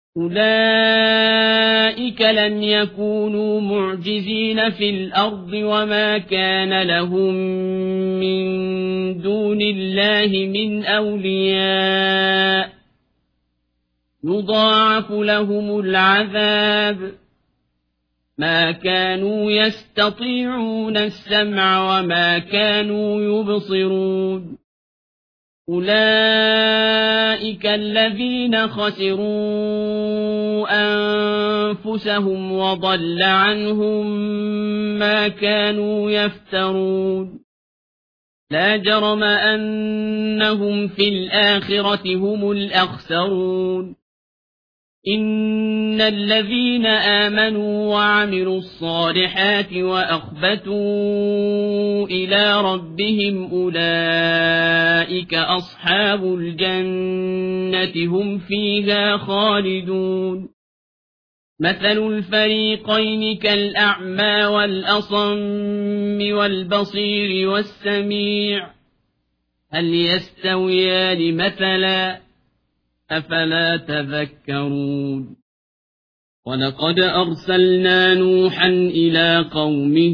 أولئك لم يكونوا معجزين في الأرض وما كان لهم من دون الله من أولياء يضاعف لهم العذاب ما كانوا يستطيعون السمع وما كانوا يبصرون أولئك الذين خسروا أنفسهم وضل عنهم ما كانوا يفترون لا جرم أنهم في الآخرة هم الأخسرون إن الذين آمنوا وعملوا الصالحات وأخبتوا إلى ربهم أولئك أصحاب الجنة هم فيها خالدون مثل الفريقين كالأعمى والأصم والبصير والسميع هل يستويان مثلا أفلا تذكرون ولقد أرسلنا نوحا إلى قومه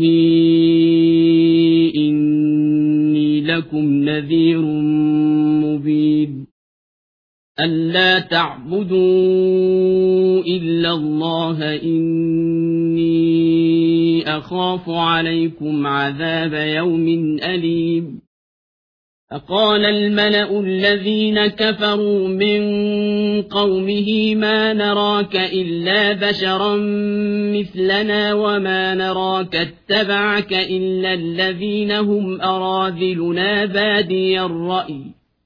إني لكم نذير مبين ألا تعبدوا إلا الله إني أخاف عليكم عذاب يوم أليم فقال الملأ الذين كفروا من قومه ما نراك إلا بشرا مثلنا وما نراك اتبعك إلا الذين هم أراذلنا بادي الرأي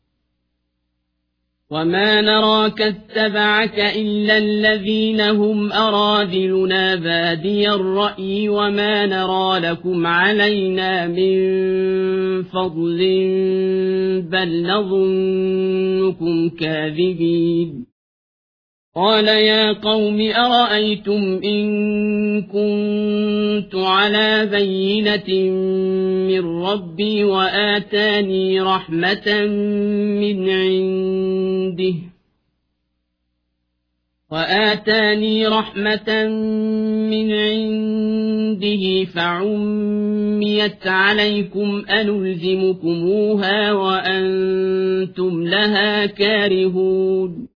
وما نراك اتبعك إلا الذين هم أراذلنا بادي الرأي وما نرى لكم علينا من فضل بل نظنكم كاذبين قال يا قوم أرأيتم إن كنت على بينة من ربي وآتاني رحمة من عنده فعميت عليكم أنلزمكموها وأنتم لها كارهون